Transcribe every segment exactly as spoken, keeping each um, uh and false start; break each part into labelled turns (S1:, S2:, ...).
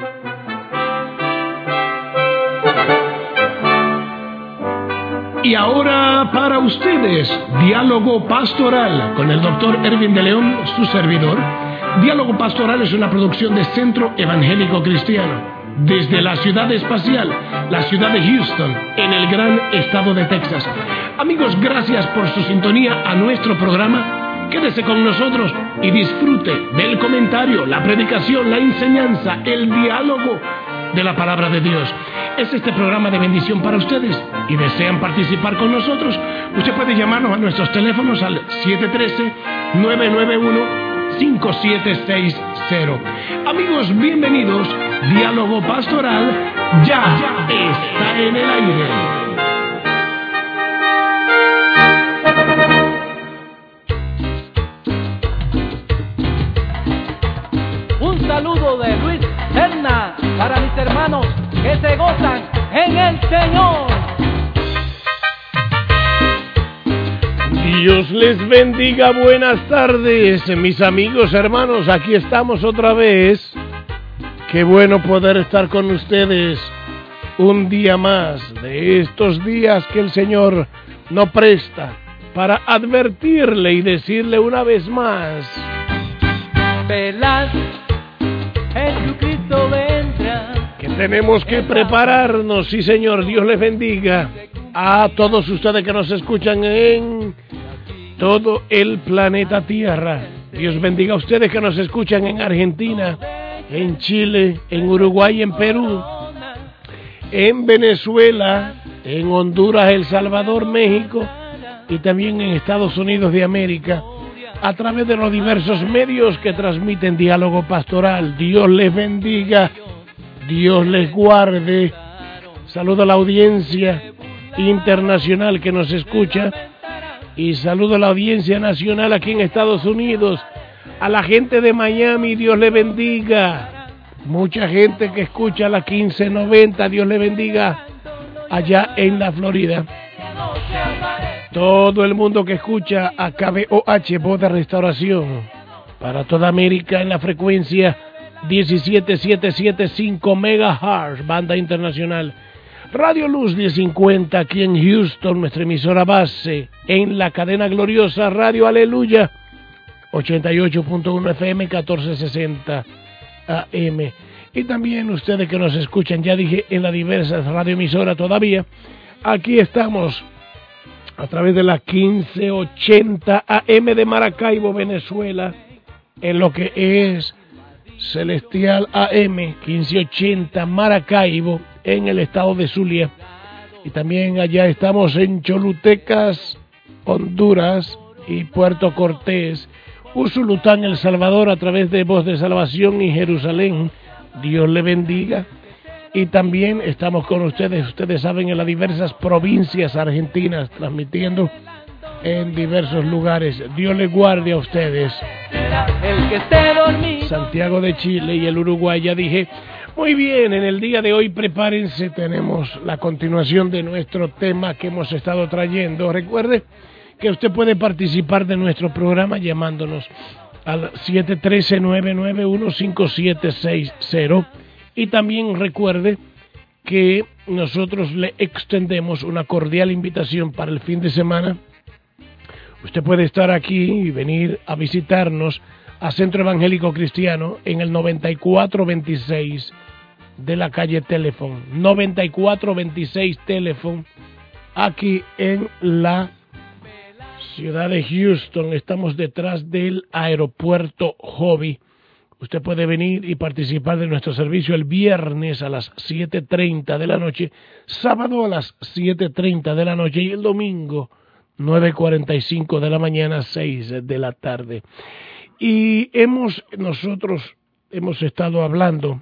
S1: Y ahora para ustedes, Diálogo Pastoral, con el doctor Erwin de León, su servidor. Diálogo Pastoral es una producción de Centro Evangélico Cristiano, desde la ciudad espacial, la ciudad de Houston, en el gran estado de Texas. Amigos, gracias por su sintonía a nuestro programa. Quédese con nosotros y disfrute del comentario, la predicación, la enseñanza, el diálogo de la palabra de Dios. Es este programa de bendición para ustedes y desean participar con nosotros. Usted puede llamarnos a nuestros teléfonos al siete uno tres, nueve nueve uno, cinco siete seis cero. Amigos, bienvenidos. Diálogo Pastoral ya, ya está en el aire.
S2: Un saludo de Luis Serna para mis hermanos que se gozan en el Señor.
S3: Dios les bendiga, buenas tardes, mis amigos, hermanos, aquí estamos otra vez. Qué bueno poder estar con ustedes un día más de estos días que el Señor nos presta para advertirle y decirle una vez más:
S2: Velad, Jesucristo vendrá.
S3: Que tenemos que prepararnos. Sí, Señor, Dios les bendiga a todos ustedes que nos escuchan en todo el planeta Tierra. Dios bendiga a ustedes que nos escuchan en Argentina, en Chile, en Uruguay, en Perú, en Venezuela, en Honduras, El Salvador, México y también en Estados Unidos de América, a través de los diversos medios que transmiten Diálogo Pastoral. Dios les bendiga, Dios les guarde. Saludo a la audiencia internacional que nos escucha y saludo a la audiencia nacional aquí en Estados Unidos. A la gente de Miami, Dios le bendiga. Mucha gente que escucha la quince noventa, Dios le bendiga allá en la Florida. Todo el mundo que escucha a K B O H, Voz de Restauración, para toda América en la frecuencia diecisiete mil setecientos setenta y cinco megahertz, banda internacional. Radio Luz diez cincuenta aquí en Houston, nuestra emisora base, en la cadena gloriosa Radio Aleluya, ochenta y ocho punto uno F M, catorce sesenta A M. Y también ustedes que nos escuchan, ya dije, en las diversas radioemisoras todavía. Aquí estamos a través de la quince ochenta A M de Maracaibo, Venezuela, en lo que es Celestial A M quince ochenta Maracaibo, en el estado de Zulia. Y también allá estamos en Cholutecas, Honduras y Puerto Cortés, Usulután, El Salvador, a través de Voz de Salvación y Jerusalén. Dios le bendiga. Y también estamos con ustedes, ustedes saben, en las diversas provincias argentinas, transmitiendo en diversos lugares. Dios les guarde a ustedes.
S2: El que esté dormido.
S3: Santiago de Chile y el Uruguay, ya dije. Muy bien, en el día de hoy prepárense, tenemos la continuación de nuestro tema que hemos estado trayendo. Recuerde que usted puede participar de nuestro programa llamándonos al siete uno tres, nueve nueve uno, cinco siete seis cero. Y también recuerde que nosotros le extendemos una cordial invitación para el fin de semana. Usted puede estar aquí y venir a visitarnos a Centro Evangélico Cristiano en el noventa y cuatro veintiséis de la calle Telefon. noventa y cuatro veintiséis Telefon, aquí en la ciudad de Houston. Estamos detrás del aeropuerto Hobby. Usted puede venir y participar de nuestro servicio el viernes a las siete treinta de la noche, sábado a las siete treinta de la noche y el domingo nueve cuarenta y cinco de la mañana, seis de la tarde. Y hemos nosotros hemos estado hablando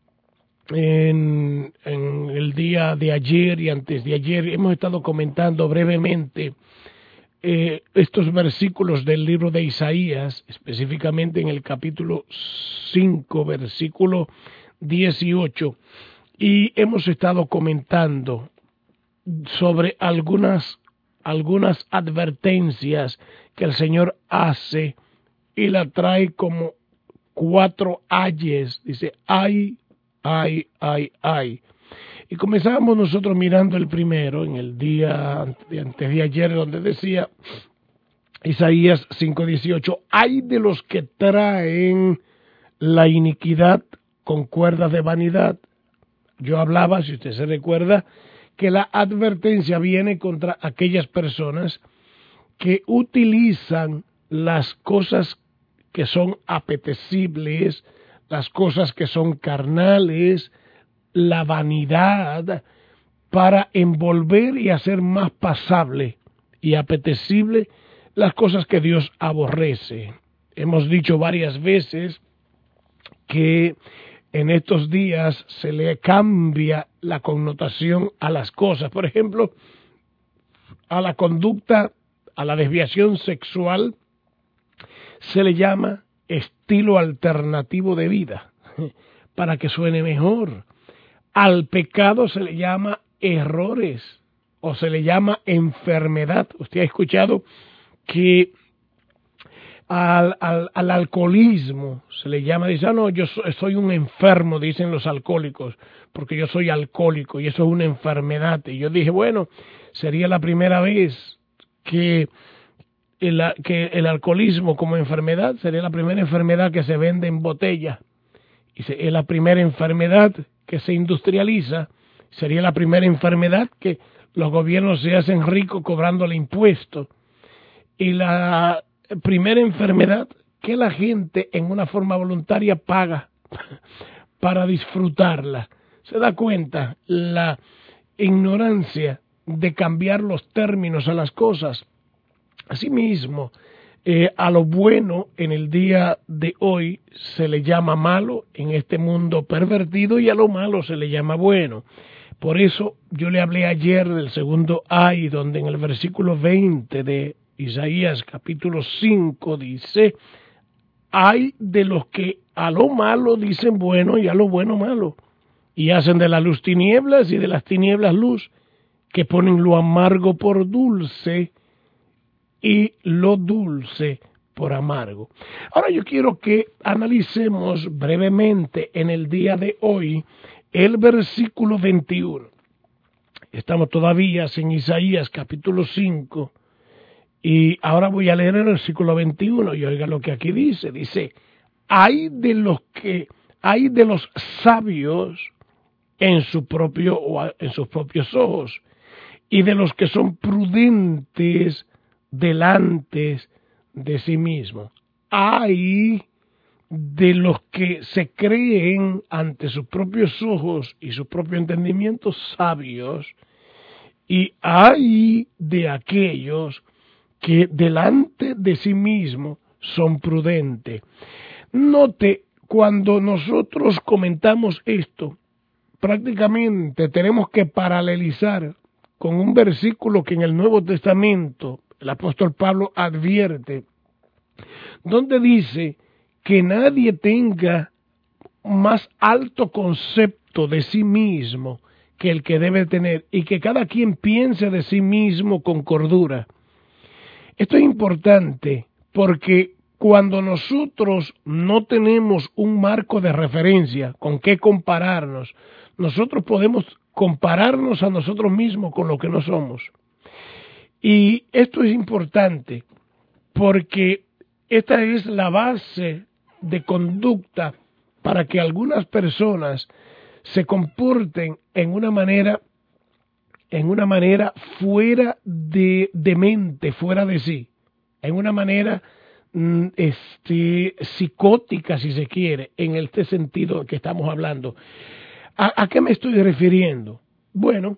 S3: en, en el día de ayer y antes de ayer, hemos estado comentando brevemente Eh, estos versículos del libro de Isaías, específicamente en el capítulo cinco, versículo dieciocho, y hemos estado comentando sobre algunas, algunas advertencias que el Señor hace y la trae como cuatro ayes. Dice, ay, ay, ay, ay. Y comenzamos nosotros mirando el primero en el día de antes de ayer, donde decía Isaías cinco dieciocho, ay de los que traen la iniquidad con cuerdas de vanidad. Yo hablaba, si usted se recuerda, que la advertencia viene contra aquellas personas que utilizan las cosas que son apetecibles, las cosas que son carnales, la vanidad, para envolver y hacer más pasable y apetecible las cosas que Dios aborrece. Hemos dicho varias veces que en estos días se le cambia la connotación a las cosas. Por ejemplo, a la conducta, a la desviación sexual, se le llama estilo alternativo de vida, para que suene mejor. Al pecado se le llama errores o se le llama enfermedad. Usted ha escuchado que al, al, al alcoholismo se le llama, dice, ah, no, yo soy, soy un enfermo, dicen los alcohólicos, porque yo soy alcohólico y eso es una enfermedad. Y yo dije, bueno, sería la primera vez que el, que el alcoholismo como enfermedad sería la primera enfermedad que se vende en botella. Y es la primera enfermedad que se industrializa, sería la primera enfermedad que los gobiernos se hacen ricos cobrándole impuestos. Y la primera enfermedad que la gente en una forma voluntaria paga para disfrutarla. ¿Se da cuenta la ignorancia de cambiar los términos a las cosas? Asimismo, eh, a lo bueno en el día de hoy se le llama malo en este mundo pervertido y a lo malo se le llama bueno. Por eso yo le hablé ayer del segundo ay, donde en el versículo veinte de Isaías capítulo cinco dice, ay de los que a lo malo dicen bueno y a lo bueno malo, y hacen de la luz tinieblas y de las tinieblas luz, que ponen lo amargo por dulce y lo dulce por amargo. Ahora yo quiero que analicemos brevemente en el día de hoy el versículo veintiuno. Estamos todavía en Isaías capítulo cinco y ahora voy a leer el versículo veintiuno y oiga lo que aquí dice. Dice, hay de los que, hay de los sabios en su propio, en sus propios ojos y de los que son prudentes delante de sí mismo. Hay de los que se creen ante sus propios ojos y su propio entendimiento sabios, y hay de aquellos que delante de sí mismo son prudentes. Note, cuando nosotros comentamos esto, prácticamente tenemos que paralelizar con un versículo que en el Nuevo Testamento el apóstol Pablo advierte, donde dice que nadie tenga más alto concepto de sí mismo que el que debe tener, y que cada quien piense de sí mismo con cordura. Esto es importante porque cuando nosotros no tenemos un marco de referencia con qué compararnos, nosotros podemos compararnos a nosotros mismos con lo que no somos. Y esto es importante porque esta es la base de conducta para que algunas personas se comporten en una manera, en una manera fuera de, de mente, fuera de sí, en una manera este, psicótica, si se quiere, en este sentido que estamos hablando. ¿A, a qué me estoy refiriendo? Bueno,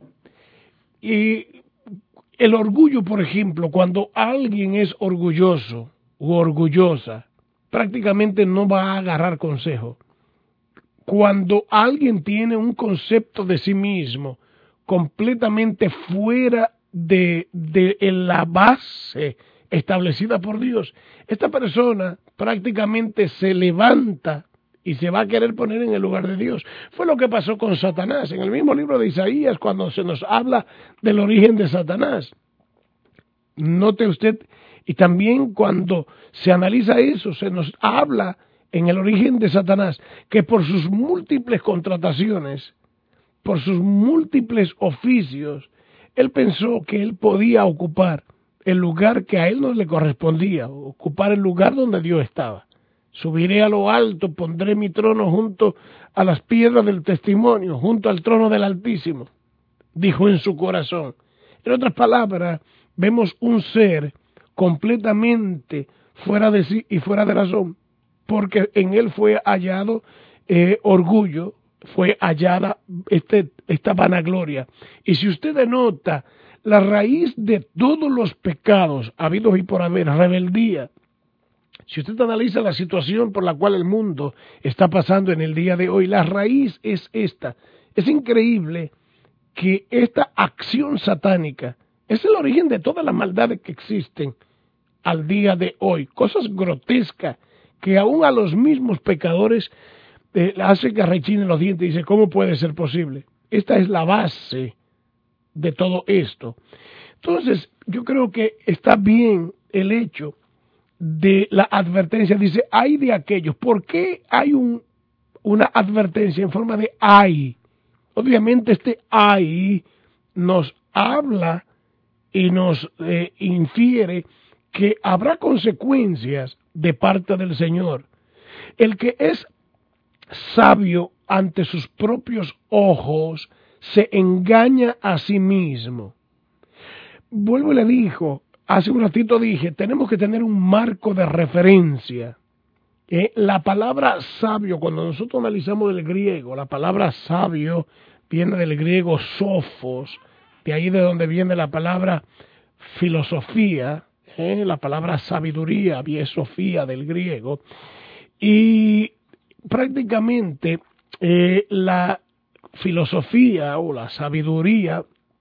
S3: y el orgullo, por ejemplo, cuando alguien es orgulloso u orgullosa, prácticamente no va a agarrar consejo. Cuando alguien tiene un concepto de sí mismo completamente fuera de, de la base establecida por Dios, esta persona prácticamente se levanta y se va a querer poner en el lugar de Dios. Fue lo que pasó con Satanás en el mismo libro de Isaías cuando se nos habla del origen de Satanás. Note usted, y también cuando se analiza eso, se nos habla en el origen de Satanás, que por sus múltiples contrataciones, por sus múltiples oficios, él pensó que él podía ocupar el lugar que a él no le correspondía, ocupar el lugar donde Dios estaba. Subiré a lo alto, pondré mi trono junto a las piedras del testimonio, junto al trono del Altísimo, dijo en su corazón. En otras palabras, vemos un ser completamente fuera de sí y fuera de razón, porque en él fue hallado eh, orgullo, fue hallada este, esta vanagloria. Y si usted denota la raíz de todos los pecados habidos y por haber, rebeldía, si usted analiza la situación por la cual el mundo está pasando en el día de hoy, la raíz es esta. Es increíble que esta acción satánica es el origen de todas las maldades que existen al día de hoy. Cosas grotescas que aún a los mismos pecadores eh, hace que rechinen los dientes y dice, ¿cómo puede ser posible? Esta es la base de todo esto. Entonces, yo creo que está bien el hecho de la advertencia. Dice, ay de aquellos. ¿Por qué hay un, una advertencia en forma de ay? Obviamente este ay nos habla y nos eh, infiere que habrá consecuencias de parte del Señor. El que es sabio ante sus propios ojos se engaña a sí mismo. Vuelvo y le dijo, hace un ratito dije, tenemos que tener un marco de referencia. Eh, la palabra sabio, cuando nosotros analizamos el griego, la palabra sabio viene del griego sofos, de ahí de donde viene la palabra filosofía, eh, la palabra sabiduría, biesofía del griego, y prácticamente eh, la filosofía o la sabiduría,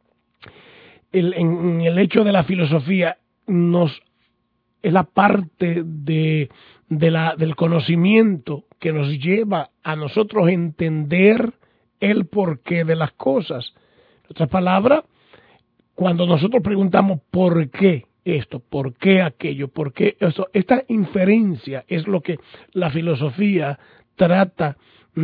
S3: el, en, en el hecho de la filosofía, nos es la parte de, de la, del conocimiento que nos lleva a nosotros entender el porqué de las cosas. En otras palabras, cuando nosotros preguntamos por qué esto, por qué aquello, por qué eso, esta inferencia es lo que la filosofía trata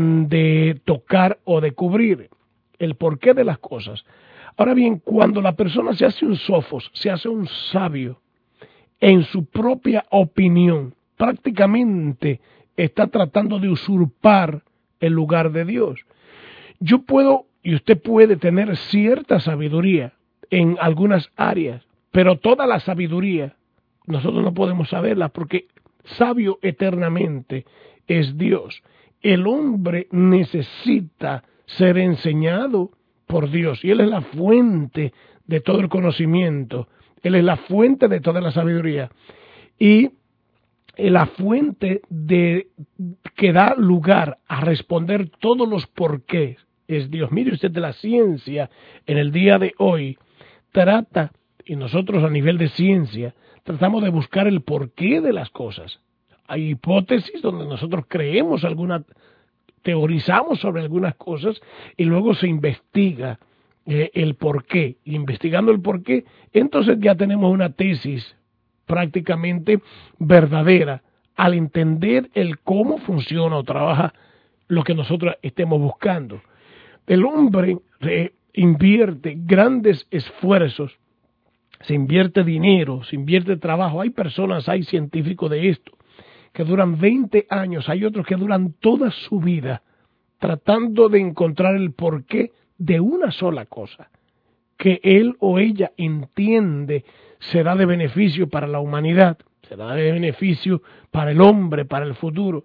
S3: de tocar o de cubrir, el porqué de las cosas. Ahora bien, cuando la persona se hace un sofos, se hace un sabio, en su propia opinión, prácticamente está tratando de usurpar el lugar de Dios. Yo puedo, y usted puede tener cierta sabiduría en algunas áreas, pero toda la sabiduría nosotros no podemos saberla porque sabio eternamente es Dios. El hombre necesita ser enseñado por Dios y Él es la fuente de todo el conocimiento, Él es la fuente de toda la sabiduría y la fuente de que da lugar a responder todos los porqués es Dios. Mire usted, de la ciencia en el día de hoy trata, y nosotros a nivel de ciencia tratamos de buscar el porqué de las cosas. Hay hipótesis donde nosotros creemos alguna, teorizamos sobre algunas cosas y luego se investiga eh, el porqué. Y investigando el porqué, entonces ya tenemos una tesis prácticamente verdadera al entender el cómo funciona o trabaja lo que nosotros estemos buscando. El hombre eh, invierte grandes esfuerzos, se invierte dinero, se invierte trabajo. Hay personas, hay científicos de esto, que duran veinte años, hay otros que duran toda su vida tratando de encontrar el porqué de una sola cosa, que él o ella entiende será de beneficio para la humanidad, será de beneficio para el hombre, para el futuro.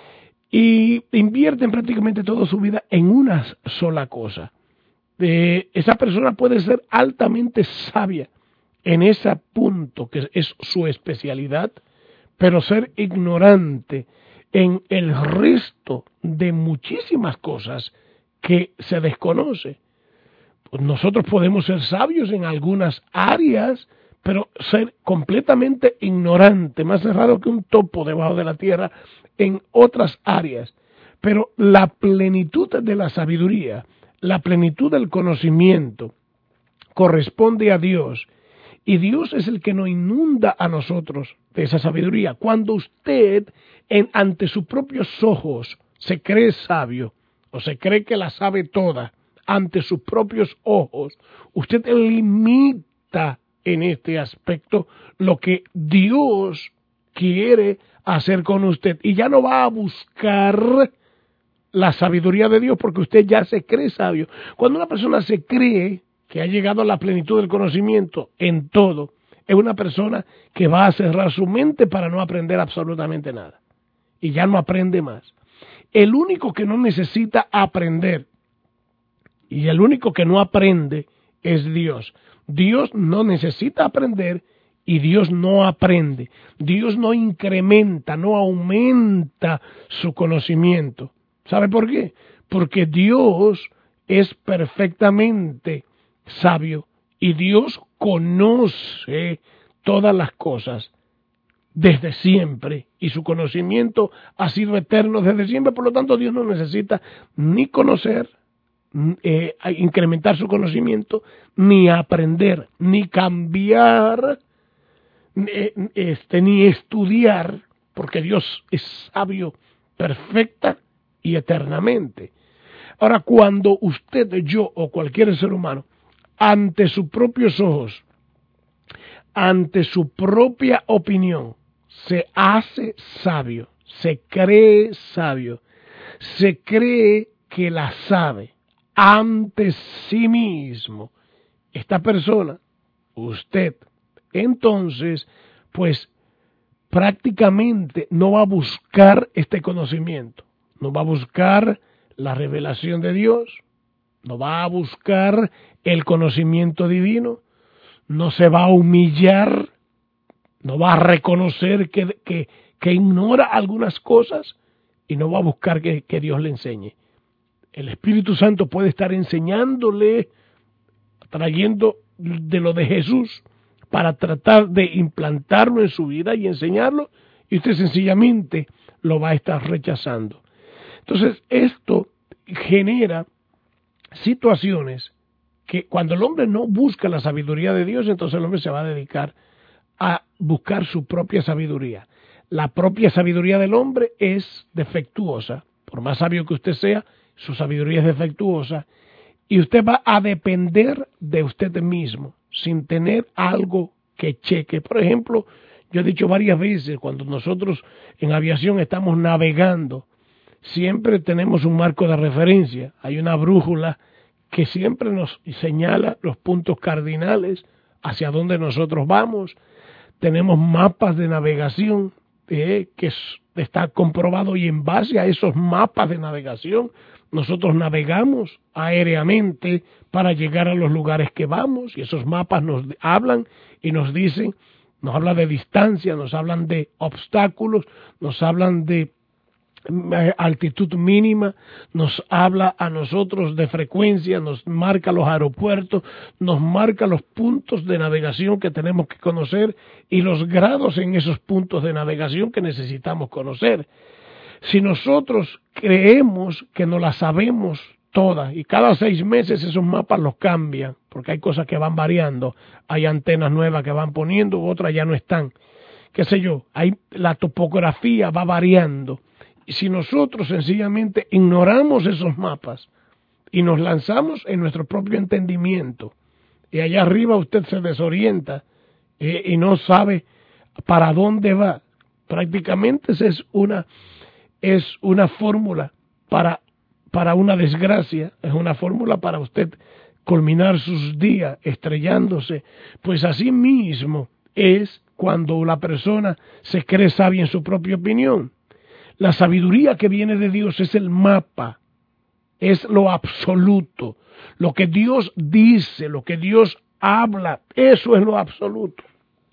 S3: Y invierten prácticamente toda su vida en una sola cosa. Eh, esa persona puede ser altamente sabia en ese punto que es su especialidad, pero ser ignorante en el resto de muchísimas cosas que se desconoce. Pues nosotros podemos ser sabios en algunas áreas, pero ser completamente ignorante, más cerrado que un topo debajo de la tierra en otras áreas. Pero la plenitud de la sabiduría, la plenitud del conocimiento corresponde a Dios Y Dios es el que nos inunda a nosotros de esa sabiduría. Cuando usted, en, ante sus propios ojos, se cree sabio, o se cree que la sabe toda, ante sus propios ojos, usted limita en este aspecto lo que Dios quiere hacer con usted. Y ya no va a buscar la sabiduría de Dios porque usted ya se cree sabio. Cuando una persona se cree que ha llegado a la plenitud del conocimiento en todo, es una persona que va a cerrar su mente para no aprender absolutamente nada. Y ya no aprende más. El único que no necesita aprender y el único que no aprende es Dios. Dios no necesita aprender y Dios no aprende. Dios no incrementa, no aumenta su conocimiento. ¿Sabe por qué? Porque Dios es perfectamente sabio y Dios conoce todas las cosas desde siempre y su conocimiento ha sido eterno desde siempre. Por lo tanto, Dios no necesita ni conocer, eh, incrementar su conocimiento, ni aprender, ni cambiar, eh, este, ni estudiar, porque Dios es sabio perfecta y eternamente. Ahora, cuando usted, yo o cualquier ser humano, ante sus propios ojos, ante su propia opinión, se hace sabio, se cree sabio, se cree que la sabe ante sí mismo, esta persona, usted, entonces, pues prácticamente no va a buscar este conocimiento, no va a buscar la revelación de Dios, no va a buscar el conocimiento divino, no se va a humillar, no va a reconocer que, que, que ignora algunas cosas y no va a buscar que, que Dios le enseñe. El Espíritu Santo puede estar enseñándole, trayendo de lo de Jesús para tratar de implantarlo en su vida y enseñarlo, y usted sencillamente lo va a estar rechazando. Entonces, esto genera situaciones que cuando el hombre no busca la sabiduría de Dios, entonces el hombre se va a dedicar a buscar su propia sabiduría. La propia sabiduría del hombre es defectuosa. Por más sabio que usted sea, su sabiduría es defectuosa. Y usted va a depender de usted mismo, sin tener algo que cheque. Por ejemplo, yo he dicho varias veces, cuando nosotros en aviación estamos navegando, siempre tenemos un marco de referencia. Hay una brújula que siempre nos señala los puntos cardinales hacia donde nosotros vamos. Tenemos mapas de navegación eh, que está comprobado, y en base a esos mapas de navegación nosotros navegamos aéreamente para llegar a los lugares que vamos, y esos mapas nos hablan y nos dicen, nos hablan de distancia, nos hablan de obstáculos, nos hablan de altitud mínima, nos habla a nosotros de frecuencia, nos marca los aeropuertos, nos marca los puntos de navegación que tenemos que conocer y los grados en esos puntos de navegación que necesitamos conocer. Si nosotros creemos que no las sabemos todas y cada seis meses esos mapas los cambian, porque hay cosas que van variando, hay antenas nuevas que van poniendo, otras ya no están, qué sé yo, hay, la topografía va variando. Y si nosotros sencillamente ignoramos esos mapas y nos lanzamos en nuestro propio entendimiento, y allá arriba usted se desorienta eh, y no sabe para dónde va, prácticamente esa es una, es una fórmula para, para una desgracia, es una fórmula para usted culminar sus días estrellándose. Pues así mismo es cuando la persona se cree sabia en su propia opinión. La sabiduría que viene de Dios es el mapa, es lo absoluto, lo que Dios dice, lo que Dios habla, eso es lo absoluto.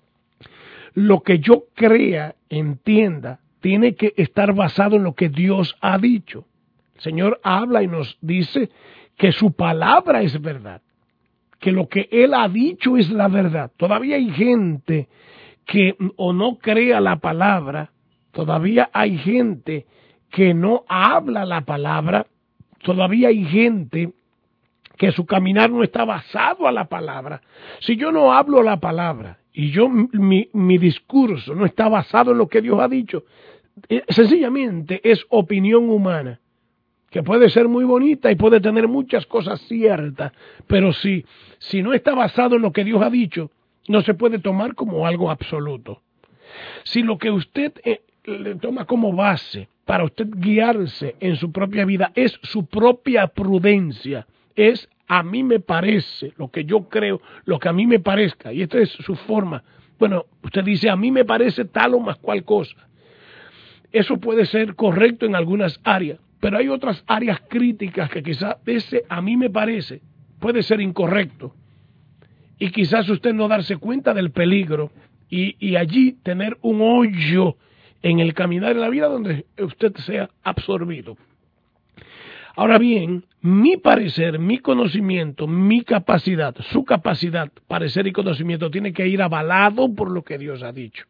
S3: Lo que yo crea, entienda, tiene que estar basado en lo que Dios ha dicho. El Señor habla y nos dice que su palabra es verdad, que lo que Él ha dicho es la verdad. Todavía hay gente que o no crea la palabra, todavía hay gente que no habla la palabra, todavía hay gente que su caminar no está basado a la palabra, si yo no hablo la palabra y yo mi, mi discurso no está basado en lo que Dios ha dicho, eh, sencillamente es opinión humana, que puede ser muy bonita y puede tener muchas cosas ciertas, pero si, si no está basado en lo que Dios ha dicho, no se puede tomar como algo absoluto. Si lo que usted eh, le toma como base para usted guiarse en su propia vida es su propia prudencia, es a mí me parece, lo que yo creo, lo que a mí me parezca, y esta es su forma. Bueno, usted dice a mí me parece tal o más cual cosa. Eso puede ser correcto en algunas áreas, pero hay otras áreas críticas que quizás ese a mí me parece puede ser incorrecto. Y quizás usted no darse cuenta del peligro y, y allí tener un hoyo en el caminar de la vida donde usted sea absorbido. Ahora bien, mi parecer, mi conocimiento, mi capacidad, su capacidad, parecer y conocimiento tiene que ir avalado por lo que Dios ha dicho.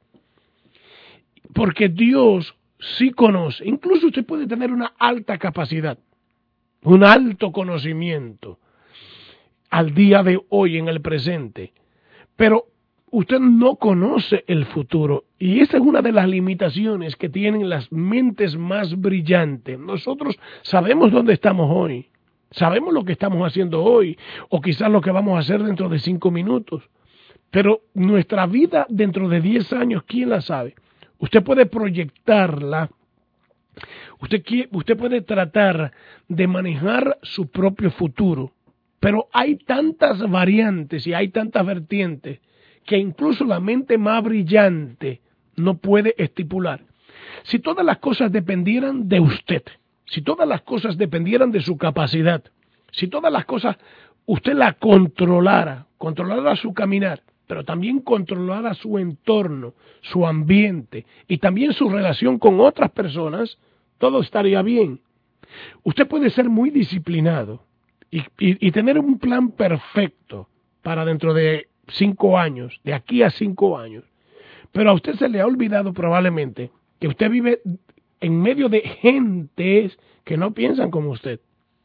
S3: Porque Dios sí conoce, incluso usted puede tener una alta capacidad, un alto conocimiento al día de hoy en el presente, pero usted no conoce el futuro y esa es una de las limitaciones que tienen las mentes más brillantes. Nosotros sabemos dónde estamos hoy, sabemos lo que estamos haciendo hoy o quizás lo que vamos a hacer dentro de cinco minutos, pero nuestra vida dentro de diez años, ¿quién la sabe? Usted puede proyectarla, usted, quiere, usted puede tratar de manejar su propio futuro, pero hay tantas variantes y hay tantas vertientes que incluso la mente más brillante no puede estipular. Si todas las cosas dependieran de usted, si todas las cosas dependieran de su capacidad, si todas las cosas usted la controlara, controlara su caminar, pero también controlara su entorno, su ambiente y también su relación con otras personas, todo estaría bien. Usted puede ser muy disciplinado y, y, y tener un plan perfecto para dentro de cinco años, de aquí a cinco años, pero a usted se le ha olvidado probablemente que usted vive en medio de gentes que no piensan como usted,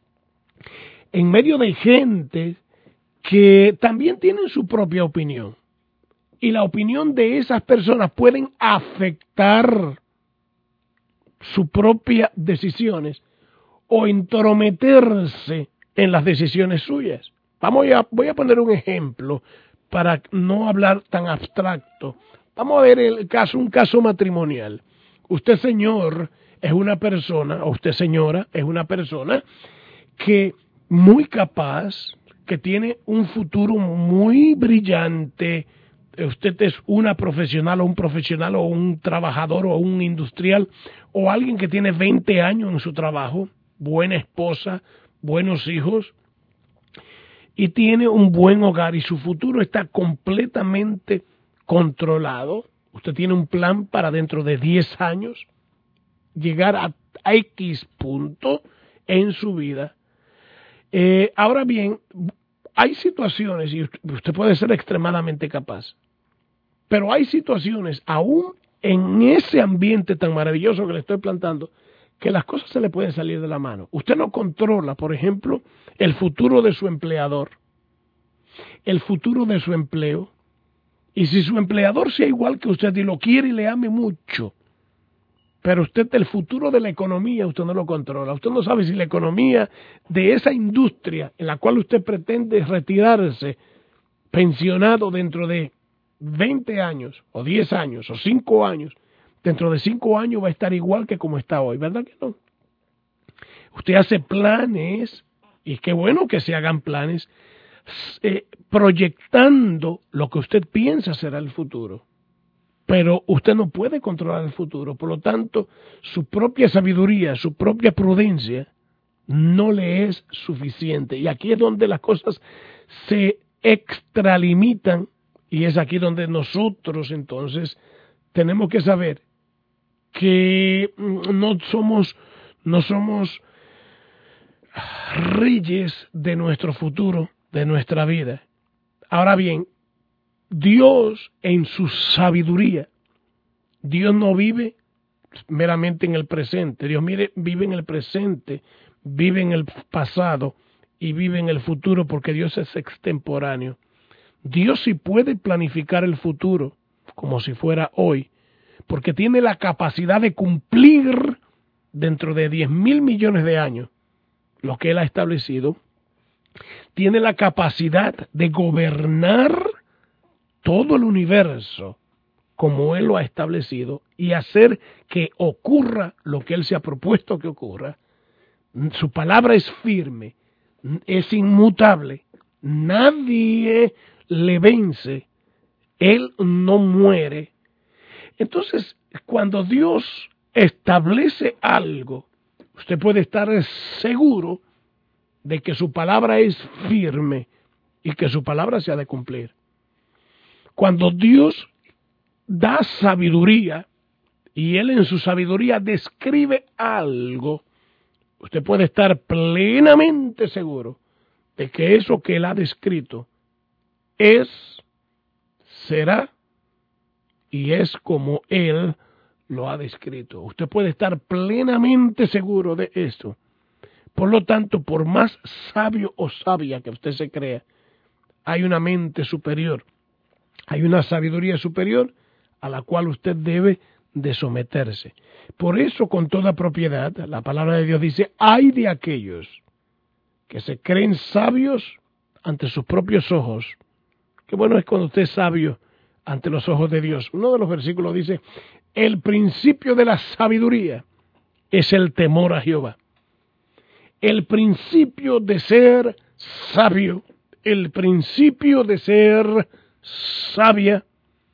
S3: en medio de gentes que también tienen su propia opinión. Y la opinión de esas personas pueden afectar sus propias decisiones o entrometerse en las decisiones suyas. Vamos a, voy a poner un ejemplo para no hablar tan abstracto. Vamos a ver el caso, un caso matrimonial. Usted, señor, es una persona, o usted, señora, es una persona que muy capaz, que tiene un futuro muy brillante. Usted es una profesional o un profesional o un trabajador o un industrial o alguien que tiene veinte años en su trabajo, buena esposa, buenos hijos y tiene un buen hogar y su futuro está completamente controlado. Usted tiene un plan para dentro de diez años llegar a X punto en su vida. Eh, ahora bien, hay situaciones, y usted puede ser extremadamente capaz, pero hay situaciones, aún en ese ambiente tan maravilloso que le estoy plantando, que las cosas se le pueden salir de la mano. Usted no controla, por ejemplo, el futuro de su empleador, el futuro de su empleo, y si su empleador sea igual que usted y lo quiere y le ame mucho, pero usted el futuro de la economía usted no lo controla. Usted no sabe si la economía de esa industria en la cual usted pretende retirarse pensionado dentro de veinte años o diez años o cinco años, dentro de cinco años va a estar igual que como está hoy, ¿verdad que no? Usted hace planes, y qué bueno que se hagan planes, eh, proyectando lo que usted piensa será el futuro. Pero usted no puede controlar el futuro, por lo tanto, su propia sabiduría, su propia prudencia no le es suficiente. Y aquí es donde las cosas se extralimitan y es aquí donde nosotros entonces tenemos que saber que no somos, no somos reyes de nuestro futuro, de nuestra vida. Ahora bien, Dios en su sabiduría, Dios no vive meramente en el presente, Dios mire, vive en el presente, vive en el pasado y vive en el futuro porque Dios es extemporáneo. Dios sí puede planificar el futuro como si fuera hoy, porque tiene la capacidad de cumplir dentro de diez mil millones de años lo que Él ha establecido. Tiene la capacidad de gobernar todo el universo como Él lo ha establecido y hacer que ocurra lo que Él se ha propuesto que ocurra. Su palabra es firme, es inmutable, nadie le vence, Él no muere. Entonces, cuando Dios establece algo, usted puede estar seguro de que su palabra es firme y que su palabra se ha de cumplir. Cuando Dios da sabiduría y Él en su sabiduría describe algo, usted puede estar plenamente seguro de que eso que Él ha descrito es, será y es como Él lo ha descrito. Usted puede estar plenamente seguro de esto. Por lo tanto, por más sabio o sabia que usted se crea, hay una mente superior, hay una sabiduría superior a la cual usted debe de someterse. Por eso, con toda propiedad, la palabra de Dios dice, ay de aquellos que se creen sabios ante sus propios ojos. Qué bueno es cuando usted es sabio ante los ojos de Dios. Uno de los versículos dice, el principio de la sabiduría es el temor a Jehová. El principio de ser sabio, el principio de ser sabia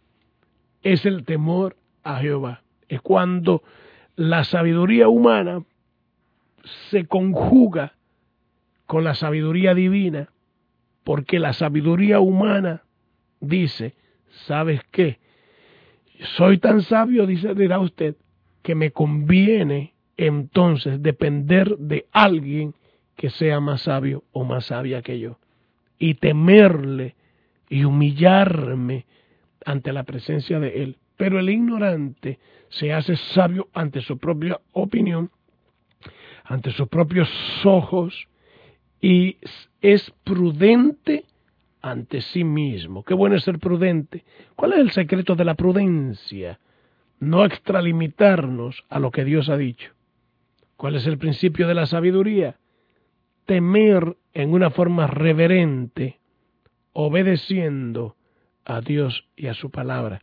S3: es el temor a Jehová. Es cuando la sabiduría humana se conjuga con la sabiduría divina, porque la sabiduría humana dice, ¿sabes qué? Soy tan sabio, dice, dirá usted, que me conviene entonces depender de alguien que sea más sabio o más sabia que yo, y temerle y humillarme ante la presencia de Él. Pero el ignorante se hace sabio ante su propia opinión, ante sus propios ojos, y es prudente ante sí mismo. Qué bueno es ser prudente. ¿Cuál es el secreto de la prudencia? No extralimitarnos a lo que Dios ha dicho. ¿Cuál es el principio de la sabiduría? Temer en una forma reverente, obedeciendo a Dios y a su palabra.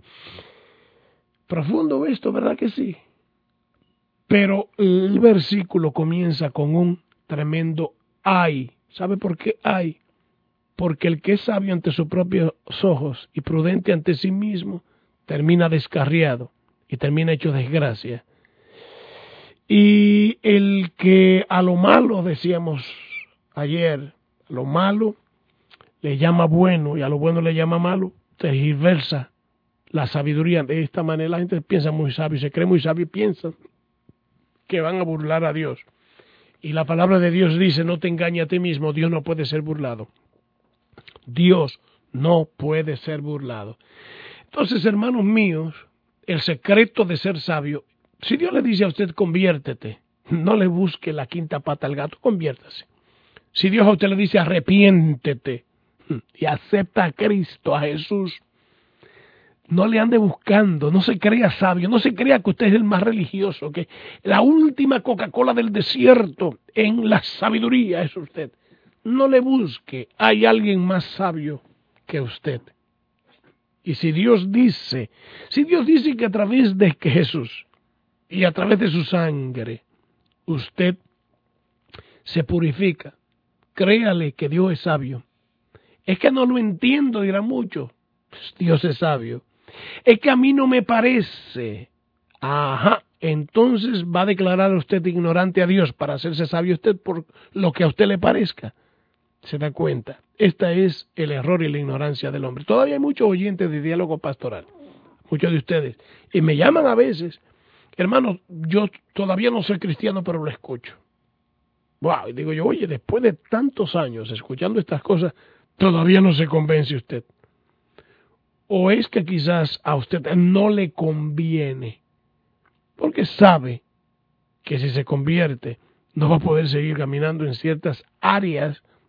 S3: Profundo esto, ¿verdad que sí? Pero el versículo comienza con un tremendo ay. ¿Sabe por qué ay? Porque el que es sabio ante sus propios ojos y prudente ante sí mismo, termina descarriado y termina hecho desgracia. Y el que a lo malo, decíamos ayer, a lo malo le llama bueno y a lo bueno le llama malo, tergiversa la sabiduría. De esta manera la gente piensa muy sabio, se cree muy sabio y piensa que van a burlar a Dios. Y la palabra de Dios dice, no te engañes a ti mismo, Dios no puede ser burlado. Dios no puede ser burlado. Entonces, hermanos míos, el secreto de ser sabio, si Dios le dice a usted, conviértete, no le busque la quinta pata al gato, conviértase. Si Dios a usted le dice, arrepiéntete y acepta a Cristo, a Jesús, no le ande buscando, no se crea sabio, no se crea que usted es el más religioso, que la última Coca-Cola del desierto en la sabiduría es usted. No le busque, hay alguien más sabio que usted. Y si Dios dice, si Dios dice que a través de Jesús y a través de su sangre, usted se purifica, créale que Dios es sabio. Es que no lo entiendo, dirá mucho. Dios es sabio. Es que a mí no me parece. Ajá, entonces va a declarar a usted ignorante a Dios para hacerse sabio usted por lo que a usted le parezca. ¿Se da cuenta? Este es el error y la ignorancia del hombre. Todavía hay muchos oyentes de Diálogo Pastoral, muchos de ustedes, y me llaman a veces, hermanos, yo todavía no soy cristiano, pero lo escucho. Wow, y digo yo, oye, después de tantos años escuchando estas cosas, todavía no se convence usted. O es que quizás a usted no le conviene, porque sabe que si se convierte, no va a poder seguir caminando en ciertas áreas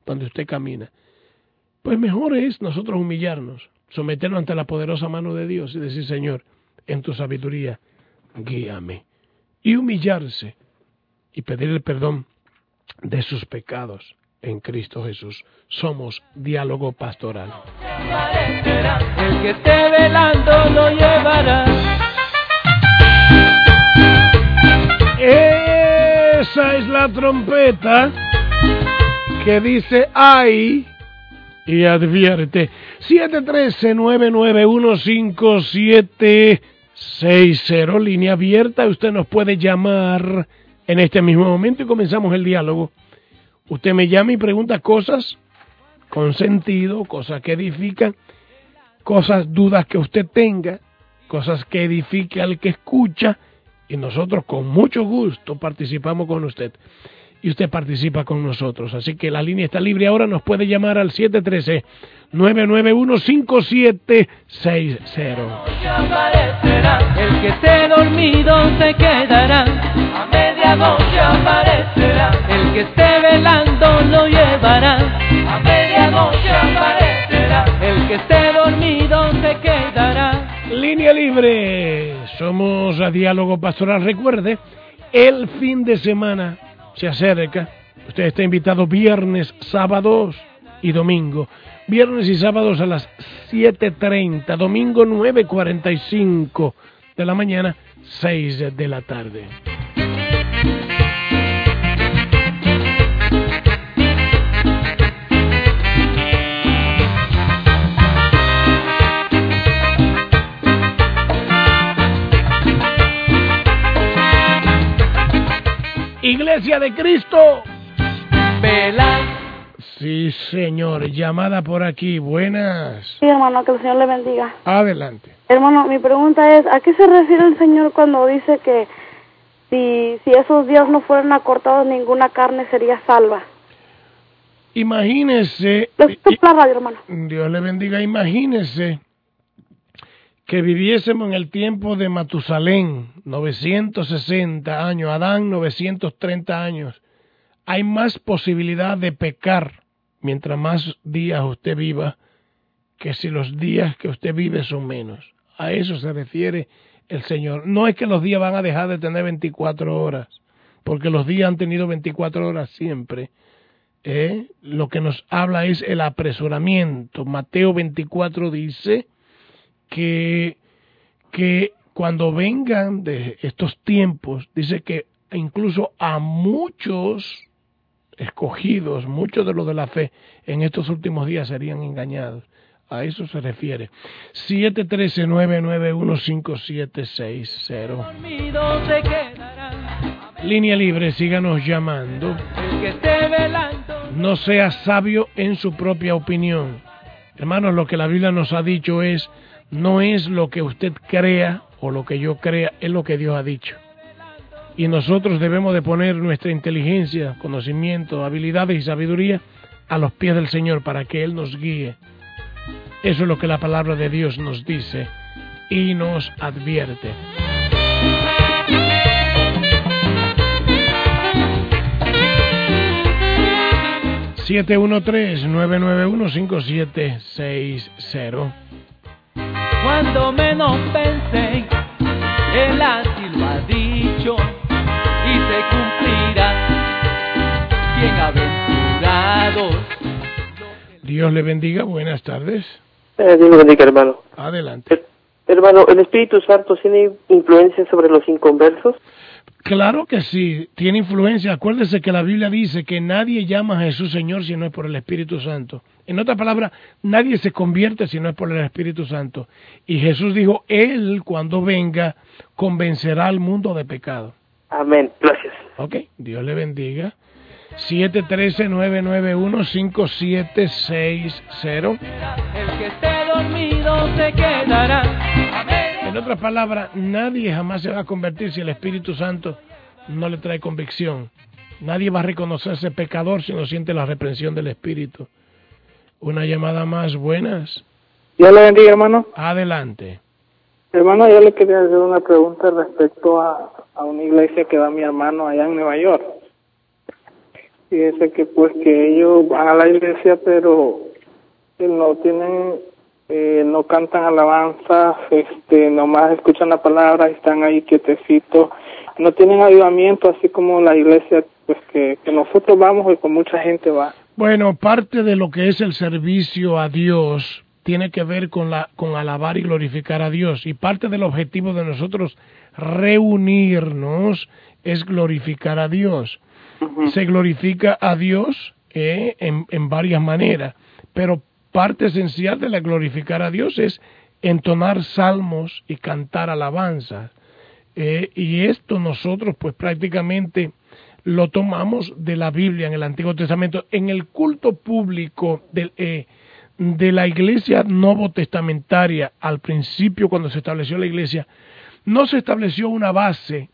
S3: donde usted camina. Pues mejor es nosotros humillarnos, someternos ante la poderosa mano de Dios y decir, Señor, en tu sabiduría, guíame. Y humillarse y pedir el perdón de sus pecados en Cristo Jesús. Somos Diálogo Pastoral.
S2: El que esté velando lo llevará.
S3: Esa es la trompeta que dice ay y advierte. siete uno tres, nueve nueve uno, cinco siete seis cero, línea abierta. Usted nos puede llamar en este mismo momento y comenzamos el diálogo. Usted me llama y pregunta cosas con sentido, cosas que edifican, cosas, dudas que usted tenga, cosas que edifique al que escucha, y nosotros con mucho gusto participamos con usted. Y usted participa con nosotros. Así que la línea está libre ahora. Nos puede llamar al siete uno tres, nueve nueve uno, cinco siete seis cero.
S2: El que esté dormido se quedará. A medianoche aparecerá. El que esté velando lo llevará. A medianoche aparecerá. El que esté dormido se quedará.
S3: Línea libre. Somos a Diálogo Pastoral. Recuerde, el fin de semana se acerca. Usted está invitado viernes, sábados y domingo. Viernes y sábados a las siete treinta, domingo nueve cuarenta y cinco de la mañana, seis de la tarde. Iglesia de Cristo.
S2: Vela.
S3: Sí, señor. Llamada por aquí. Buenas.
S4: Sí, hermano, que el Señor le bendiga.
S3: Adelante.
S4: Hermano, mi pregunta es, ¿a qué se refiere el Señor cuando dice que si, si esos días no fueran acortados, ninguna carne sería salva?
S3: Imagínese.
S4: Le escucho la radio, hermano.
S3: Dios le bendiga. Imagínese que viviésemos en el tiempo de Matusalén, novecientos sesenta años, Adán, novecientos treinta años. Hay más posibilidad de pecar mientras más días usted viva que si los días que usted vive son menos. A eso se refiere el Señor. No es que los días van a dejar de tener veinticuatro horas, porque los días han tenido veinticuatro horas siempre. ¿Eh? Lo que nos habla es el apresuramiento. Mateo veinticuatro dice que, que cuando vengan de estos tiempos, dice que incluso a muchos escogidos, muchos de los de la fe, en estos últimos días serían engañados. A eso se refiere. siete uno tres, nueve nueve uno, cinco siete seis cero. Línea libre, síganos llamando. No sea sabio en su propia opinión. Hermanos, lo que la Biblia nos ha dicho es, no es lo que usted crea o lo que yo crea, es lo que Dios ha dicho. Y nosotros debemos de poner nuestra inteligencia, conocimiento, habilidades y sabiduría a los pies del Señor para que Él nos guíe. Eso es lo que la palabra de Dios nos dice y nos advierte. siete uno tres, nueve nueve uno, cinco siete seis cero.
S2: Cuando menos pensé, Él así lo ha dicho y se cumplirá. Bienaventurados.
S3: Dios le bendiga, buenas tardes.
S5: Eh, Dios le bendiga, hermano.
S3: Adelante.
S5: Eh, hermano, ¿el Espíritu Santo tiene influencia sobre los inconversos?
S3: Claro que sí, tiene influencia. Acuérdese que la Biblia dice que nadie llama a Jesús Señor si no es por el Espíritu Santo. En otras palabras, nadie se convierte si no es por el Espíritu Santo. Y Jesús dijo, Él cuando venga convencerá al mundo de pecado.
S5: Amén, gracias.
S3: Ok, Dios le bendiga. siete uno tres, nueve nueve uno, cinco siete seis cero.
S2: El que esté dormido se quedará. Amén.
S3: En otras palabras, nadie jamás se va a convertir si el Espíritu Santo no le trae convicción. Nadie va a reconocerse pecador si no siente la reprensión del Espíritu. Una llamada más, buenas.
S6: Dios le bendiga, hermano.
S3: Adelante.
S6: Hermano, yo le quería hacer una pregunta respecto a, a una iglesia que va mi hermano allá en Nueva York. Fíjese que pues que ellos van a la iglesia, pero que no tienen, eh, no cantan alabanzas, este, nomás escuchan la palabra y están ahí quietecitos. No tienen avivamiento, así como la iglesia, pues que, que nosotros vamos y con mucha gente va.
S3: Bueno, parte de lo que es el servicio a Dios tiene que ver con la con alabar y glorificar a Dios, y parte del objetivo de nosotros reunirnos es glorificar a Dios. Uh-huh. Se glorifica a Dios eh, en, en varias maneras, pero parte esencial de la glorificar a Dios es entonar salmos y cantar alabanzas. Eh, y esto nosotros pues prácticamente lo tomamos de la Biblia en el Antiguo Testamento. En el culto público del, eh, de la iglesia novotestamentaria, al principio cuando se estableció la iglesia, no se estableció una base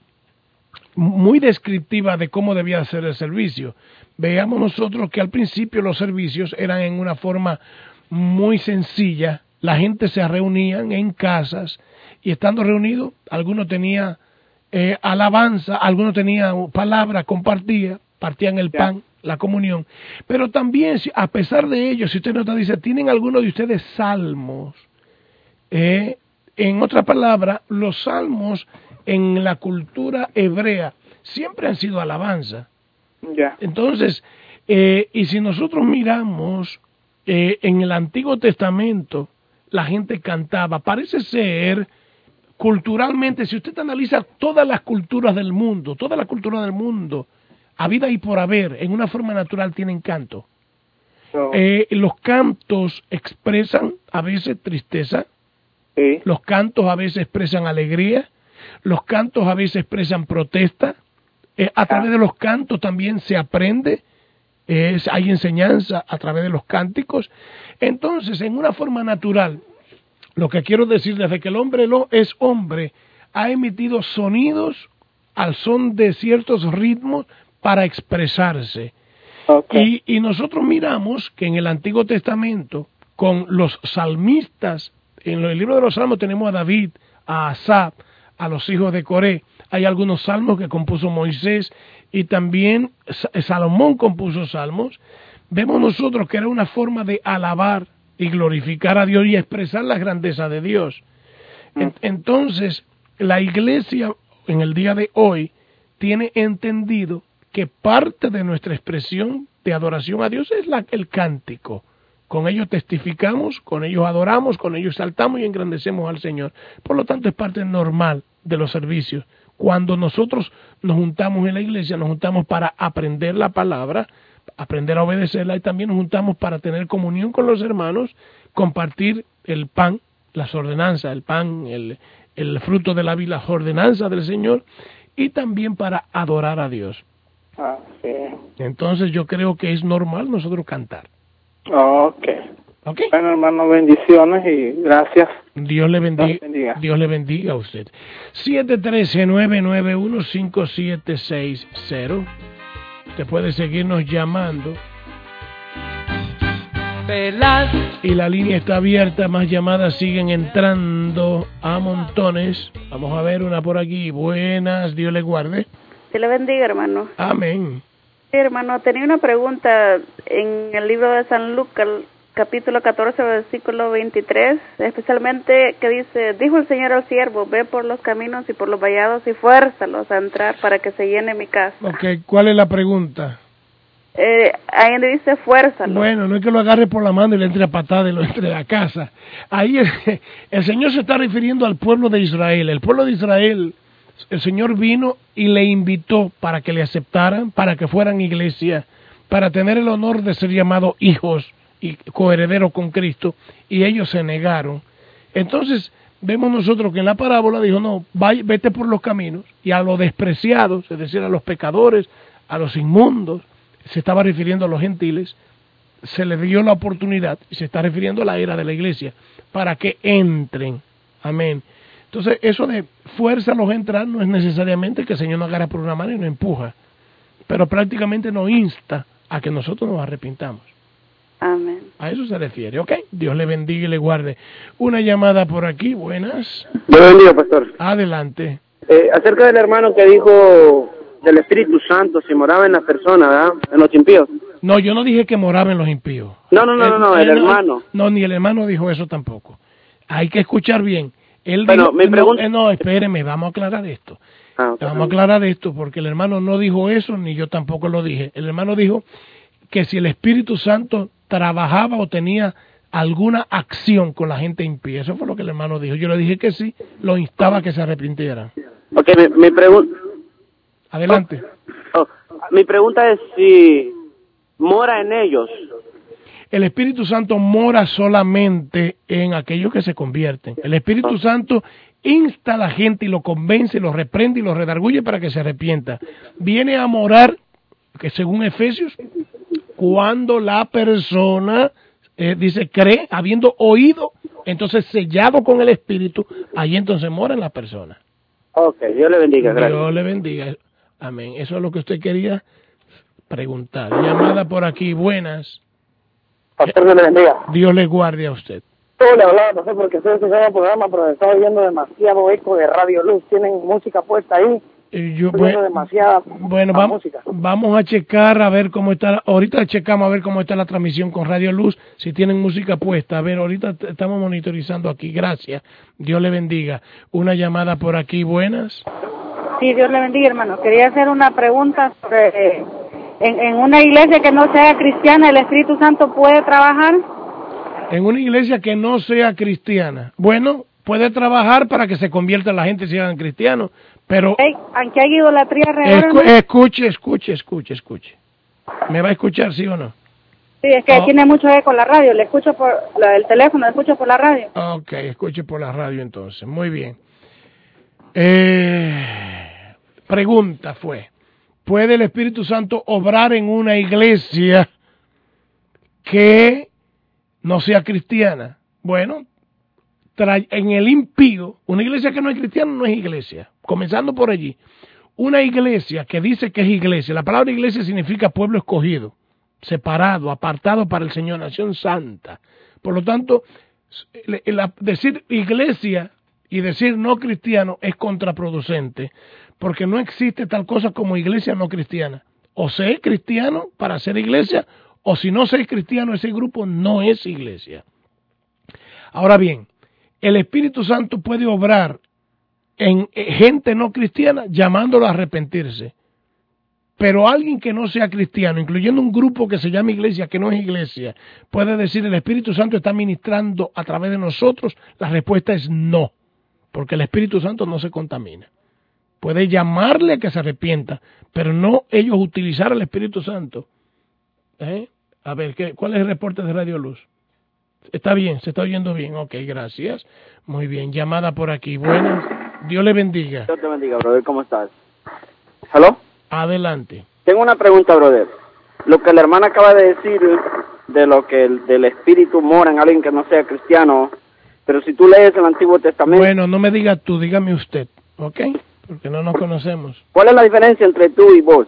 S3: muy descriptiva de cómo debía ser el servicio. Veamos nosotros que al principio los servicios eran en una forma muy sencilla. La gente se reunían en casas y estando reunidos, algunos tenían eh, alabanza, algunos tenían palabra, compartía, partían el pan, la comunión. Pero también, a pesar de ello, si usted nota, dice, ¿tienen algunos de ustedes salmos? Eh, en otra palabra, los salmos en la cultura hebrea siempre han sido alabanza.
S6: Ya.
S3: Entonces, eh, y si nosotros miramos eh, en el Antiguo Testamento, la gente cantaba. Parece ser, culturalmente, si usted analiza todas las culturas del mundo, todas las culturas del mundo, habida y por haber, en una forma natural tienen canto. No. Eh, los cantos expresan a veces tristeza, sí. Los cantos a veces expresan alegría, los cantos a veces expresan protesta, eh, a través de los cantos también se aprende, eh, hay enseñanza a través de los cánticos. Entonces, en una forma natural, lo que quiero decir desde que el hombre lo es hombre, ha emitido sonidos al son de ciertos ritmos para expresarse. Okay. Y, y nosotros miramos que en el Antiguo Testamento, con los salmistas, en el libro de los Salmos tenemos a David, a Asaf, a los hijos de Coré. Hay algunos salmos que compuso Moisés y también Salomón compuso salmos. Vemos nosotros que era una forma de alabar y glorificar a Dios y expresar la grandeza de Dios. Entonces, la iglesia en el día de hoy tiene entendido que parte de nuestra expresión de adoración a Dios es la, el cántico. Con ello testificamos, con ello adoramos, con ello exaltamos y engrandecemos al Señor. Por lo tanto, es parte normal de los servicios. Cuando nosotros nos juntamos en la iglesia, nos juntamos para aprender la palabra, aprender a obedecerla, y también nos juntamos para tener comunión con los hermanos, compartir el pan, las ordenanzas, el pan, el, el fruto de la vida, las ordenanzas del Señor, y también para adorar a Dios.
S6: Ah, sí.
S3: Entonces yo creo que es normal nosotros cantar.
S6: Ok.
S3: Okay.
S6: Bueno, hermano, bendiciones y gracias.
S3: Dios le bendiga.
S6: Dios bendiga,
S3: Dios le bendiga a usted. siete uno tres, nueve nueve uno, cinco siete seis cero. Usted puede seguirnos llamando.
S2: Pelas.
S3: Y la línea está abierta, más llamadas siguen entrando a montones. Vamos a ver una por aquí. Buenas, Dios le guarde.
S4: Dios le bendiga, hermano.
S3: Amén.
S4: Sí, hermano, tenía una pregunta en el libro de San Lucas, capítulo catorce, versículo veintitrés, especialmente que dice, dijo el Señor al siervo, ve por los caminos y por los vallados y fuérzalos a entrar para que se llene mi casa.
S3: Ok, ¿cuál es la pregunta?
S4: Eh, ahí donde dice fuérzalos.
S3: Bueno, no es que lo agarre por la mano y le entre a patada y lo entre a la casa. Ahí el, el Señor se está refiriendo al pueblo de Israel. El pueblo de Israel, el Señor vino y le invitó para que le aceptaran, para que fueran iglesia, para tener el honor de ser llamados hijos y coherederos con Cristo, y ellos se negaron. Entonces, vemos nosotros que en la parábola dijo, no, vaya, vete por los caminos, y a los despreciados, es decir, a los pecadores, a los inmundos, se estaba refiriendo a los gentiles, se les dio la oportunidad, y se está refiriendo a la era de la iglesia, para que entren. Amén. Entonces, eso de fuerza a los entrar no es necesariamente que el Señor nos agarra por una mano y nos empuja, pero prácticamente nos insta a que nosotros nos arrepintamos.
S4: Amén.
S3: A eso se refiere, ¿ok? Dios le bendiga y le guarde. Una llamada por aquí, buenas.
S5: Dios bendiga, pastor.
S3: Adelante.
S5: Eh, acerca del hermano que dijo del Espíritu Santo si moraba en la persona, ¿verdad? En los impíos.
S3: No, yo no dije que moraba en los impíos.
S5: No, no, no,
S3: el,
S5: no, no, el, el hermano.
S3: No, ni el hermano dijo eso tampoco. Hay que escuchar bien. Él
S5: bueno,
S3: dijo,
S5: mi pregunta...
S3: no, eh, no, espéreme, vamos a aclarar esto.
S5: Ah, okay.
S3: Vamos a aclarar esto porque el hermano no dijo eso, ni yo tampoco lo dije. El hermano dijo que si el Espíritu Santo trabajaba o tenía alguna acción con la gente impía. Eso fue lo que el hermano dijo. Yo le dije que sí, lo instaba a que se arrepintiera.
S5: Ok, mi, mi pregunta...
S3: Adelante.
S5: Oh, oh, mi pregunta es si mora en ellos.
S3: El Espíritu Santo mora solamente en aquellos que se convierten. El Espíritu Santo insta a la gente y lo convence, lo reprende y lo redarguye para que se arrepienta. Viene a morar, que según Efesios, cuando la persona eh, dice cree, habiendo oído, entonces sellado con el Espíritu, ahí entonces mora en la persona.
S5: Ok, Dios le bendiga, gracias.
S3: Dios le bendiga. Amén. Eso es lo que usted quería preguntar. Llamada por aquí, buenas.
S5: Pastor, Dios le bendiga.
S3: Dios le guarde a usted.
S5: Todo le hablaba, no sé por qué estoy escuchando el programa, pero estaba oyendo demasiado eco de Radio Luz. Tienen música puesta ahí.
S3: Yo, bueno,
S5: demasiada
S3: bueno vamos, música. vamos a checar a ver cómo está. Ahorita checamos a ver cómo está la transmisión con Radio Luz, si tienen música puesta. A ver, ahorita estamos monitorizando aquí. Gracias. Dios le bendiga. Una llamada por aquí. Buenas.
S4: Sí, Dios le bendiga, hermano. Quería hacer una pregunta sobre eh, en, en una iglesia que no sea cristiana, ¿el Espíritu Santo puede trabajar?
S3: En una iglesia que no sea cristiana. Bueno, puede trabajar para que se convierta la gente y se hagan cristianos, pero...
S4: Hey, aunque hay idolatría alrededor,
S3: escu escuche, escuche, escuche, escuche. ¿Me va a escuchar, sí o no?
S4: Sí, es que
S3: oh.
S4: tiene mucho eco la radio, le escucho por la, el teléfono, le escucho por la radio.
S3: Ok, escuche por la radio entonces, muy bien. Eh, pregunta fue, ¿puede el Espíritu Santo obrar en una iglesia que no sea cristiana? Bueno, en el impío, una iglesia que no es cristiana no es iglesia, comenzando por allí. Una iglesia que dice que es iglesia, la palabra iglesia significa pueblo escogido, separado, apartado para el Señor, nación santa. Por lo tanto, decir iglesia y decir no cristiano es contraproducente, porque no existe tal cosa como iglesia no cristiana. O se es cristiano para ser iglesia, o si no se es cristiano, ese grupo no es iglesia. Ahora bien, el Espíritu Santo puede obrar en gente no cristiana llamándolo a arrepentirse. Pero alguien que no sea cristiano, incluyendo un grupo que se llama iglesia, que no es iglesia, puede decir el Espíritu Santo está ministrando a través de nosotros. La respuesta es no, porque el Espíritu Santo no se contamina. Puede llamarle a que se arrepienta, pero no ellos utilizar al Espíritu Santo. ¿Eh? A ver, ¿qué, ¿cuál es el reporte de Radio Luz? Está bien, se está oyendo bien. Ok, gracias. Muy bien, llamada por aquí. Buenas. Dios le bendiga.
S5: Dios te bendiga, brother. ¿Cómo estás? ¿Aló?
S3: Adelante.
S5: Tengo una pregunta, brother. Lo que la hermana acaba de decir de lo que el del Espíritu mora en alguien que no sea cristiano, pero si tú lees el Antiguo Testamento...
S3: Bueno, no me diga tú, dígame usted, ¿ok? Porque no nos conocemos.
S5: ¿Cuál es la diferencia entre tú y vos?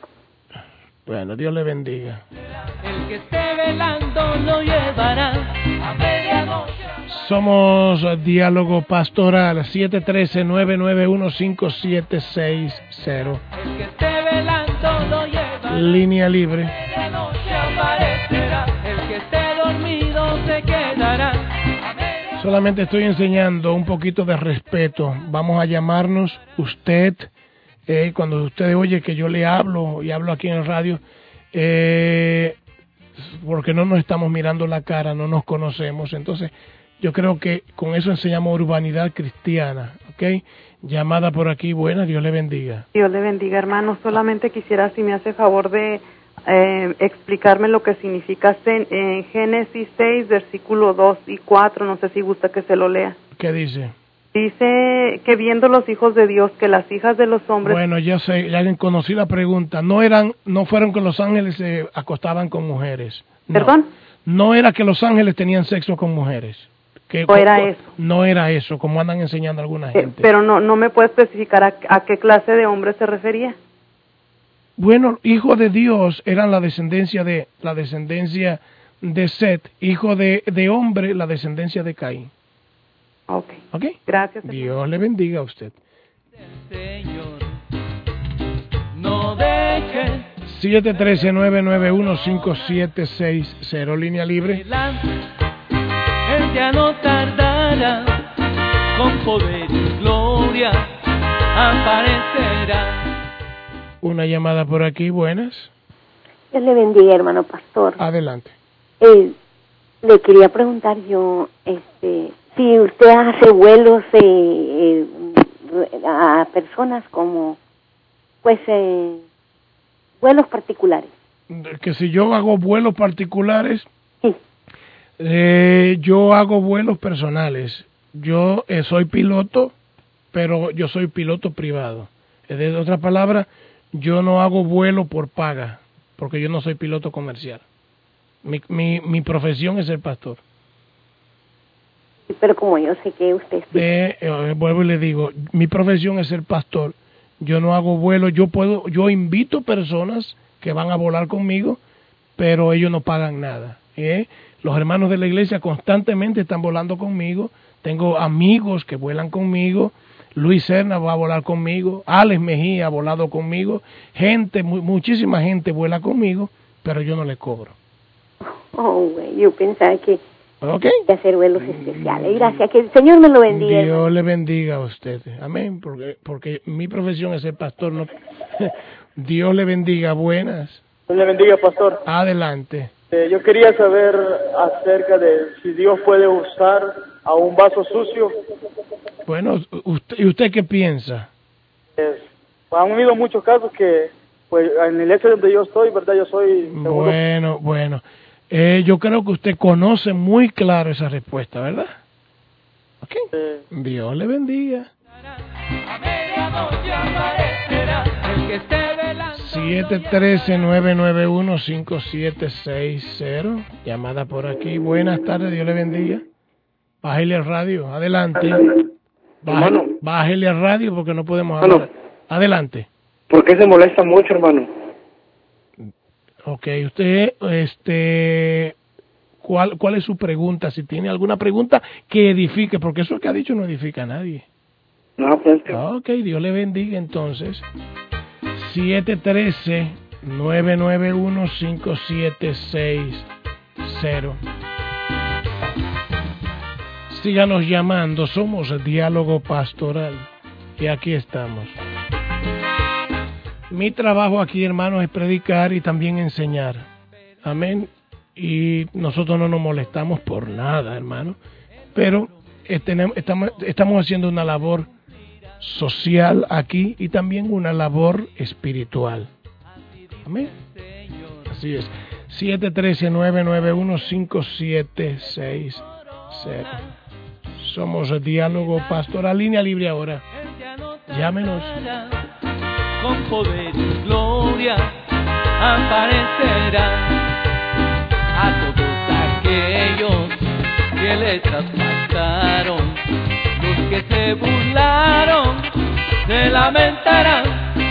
S3: Bueno, Dios le bendiga.
S2: El que esté velando lo llevará a medianoche.
S3: Somos Diálogo Pastoral, siete uno tres, nueve nueve uno, cinco siete seis cero.
S2: El que esté velando lo llevará.
S3: Línea libre.
S2: A medianoche aparecerá. El que esté dormido se quedará. A medianoche.
S3: Solamente estoy enseñando un poquito de respeto. Vamos a llamarnos usted. Eh, cuando usted oye que yo le hablo y hablo aquí en el radio, eh, porque no nos estamos mirando la cara, no nos conocemos. Entonces, yo creo que con eso enseñamos urbanidad cristiana, ¿ok? Llamada por aquí, buena, Dios le bendiga.
S7: Dios le bendiga, hermano. Solamente quisiera, si me hace favor de eh, explicarme lo que significa en eh, Génesis seis, versículo dos y cuatro. No sé si gusta que se lo lea.
S3: ¿Qué dice?
S7: Dice que viendo los hijos de Dios que las hijas de los hombres...
S3: Bueno, yo sé, ya conocí la pregunta. No eran, no fueron que los ángeles se acostaban con mujeres. No.
S7: ¿Perdón?
S3: No era que los ángeles tenían sexo con mujeres. Que,
S7: no era eso.
S3: No era eso, como andan enseñando alguna gente.
S7: Eh, pero no, no me puede especificar a, a qué clase de hombre se refería.
S3: Bueno, hijos de Dios eran la descendencia de la descendencia de Set, hijo de, de hombre, la descendencia de Caín.
S7: Ok.
S3: ¿Okay?
S7: Gracias.
S3: Dios le bendiga a usted.
S2: Señor, no
S3: siete uno tres, nueve nueve uno, cinco siete seis cero, línea libre.
S2: Él ya no tardará, con poder y gloria aparecerá.
S3: Una llamada por aquí, buenas.
S8: Dios le bendiga, hermano pastor.
S3: Adelante.
S8: Eh, le quería preguntar yo, este, si usted hace vuelos eh, eh, a personas como, pues, eh, vuelos particulares.
S3: Que si yo hago vuelos particulares,
S8: sí.
S3: eh, yo hago vuelos personales. Yo eh, soy piloto, pero yo soy piloto privado. De otra palabra, yo no hago vuelo por paga, porque yo no soy piloto comercial. Mi, mi, mi profesión es ser pastor.
S8: Pero como yo sé que usted... Sí.
S3: Eh, eh, vuelvo y le digo, mi profesión es ser pastor. Yo no hago vuelo, yo puedo, yo invito personas que van a volar conmigo, pero ellos no pagan nada. ¿eh? Los hermanos de la iglesia constantemente están volando conmigo. Tengo amigos que vuelan conmigo. Luis Serna va a volar conmigo. Alex Mejía ha volado conmigo. Gente, mu muchísima gente vuela conmigo, pero yo no les cobro.
S8: Oh, güey, yo pensaba que
S3: okay.
S8: de hacer vuelos especiales. Gracias, que el Señor me lo bendiga.
S3: Dios
S8: hermano.
S3: le bendiga a usted. Amén, porque, porque mi profesión es ser pastor. No. Dios le bendiga. Buenas.
S9: Dios le bendiga, pastor.
S3: Adelante.
S9: Eh, yo quería saber acerca de si Dios puede usar a un vaso sucio.
S3: Bueno, usted, ¿y usted qué piensa?
S9: Eh, han habido muchos casos que, pues, en la iglesia donde yo estoy, ¿verdad? Yo soy... Seguro.
S3: Bueno, bueno. Eh, yo creo que usted conoce muy claro esa respuesta, ¿verdad? Ok. Eh. Dios le bendiga. siete uno tres, nueve nueve uno, cinco siete seis cero. Llamada por aquí. Buenas tardes, Dios le bendiga. Bájele al radio, adelante. Bájele, bájele al radio porque no podemos hablar. Hermano. Adelante.
S10: ¿Por qué se molesta mucho, hermano?
S3: Ok, usted, este, ¿cuál, cuál es su pregunta? Si tiene alguna pregunta que edifique, porque eso que ha dicho no edifica a nadie.
S10: No, pues.
S3: Ok, Dios le bendiga entonces. siete uno tres, nueve nueve uno, cinco siete seis cero. Síganos llamando, somos Diálogo Pastoral y aquí estamos. Mi trabajo aquí, hermanos, es predicar y también enseñar. Amén. Y nosotros no nos molestamos por nada, hermano. Pero estamos, estamos haciendo una labor social aquí y también una labor espiritual. Amén. Así es. siete uno tres, nueve nueve uno, cinco siete seis cero. Somos Diálogo Pastoral. Línea libre ahora. Llámenos.
S2: Con poder y gloria aparecerá a todos aquellos que le traspasaron, los que se burlaron se lamentarán.